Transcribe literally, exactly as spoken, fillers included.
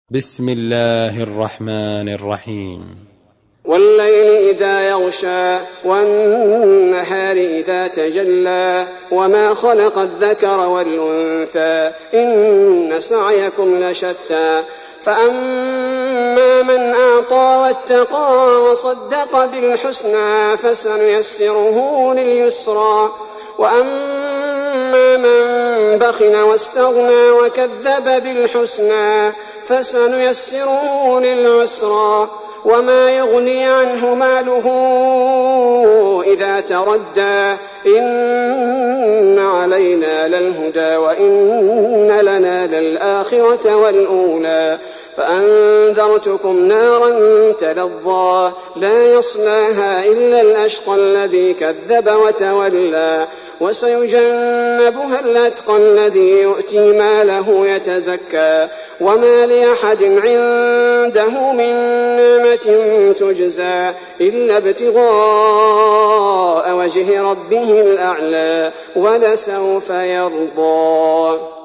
بسم الله الرحمن الرحيم. والليل إذا يغشى والنهار إذا تجلى وما خلق الذكر والأنثى إن سعيكم لشتى فأما من أعطى واتقى وصدق بالحسنى فسنيسره لليسرى وأما من بخل واستغنى وكذب بالحسنى فسنيسره للعسرى وما يغني عنه ماله إذا تردى إن علينا للهدى وإن لنا للآخرة والأولى فأنذرتكم نارا تلظى لا يصلاها إلا الأشقى الذي كذب وتولى وسيجنبها الأتقى الذي يؤتي ماله يتزكى وما لأحد عنده من نعمة تجزى إلا ابتغاء وجه ربه الأعلى ولسوف يرضى.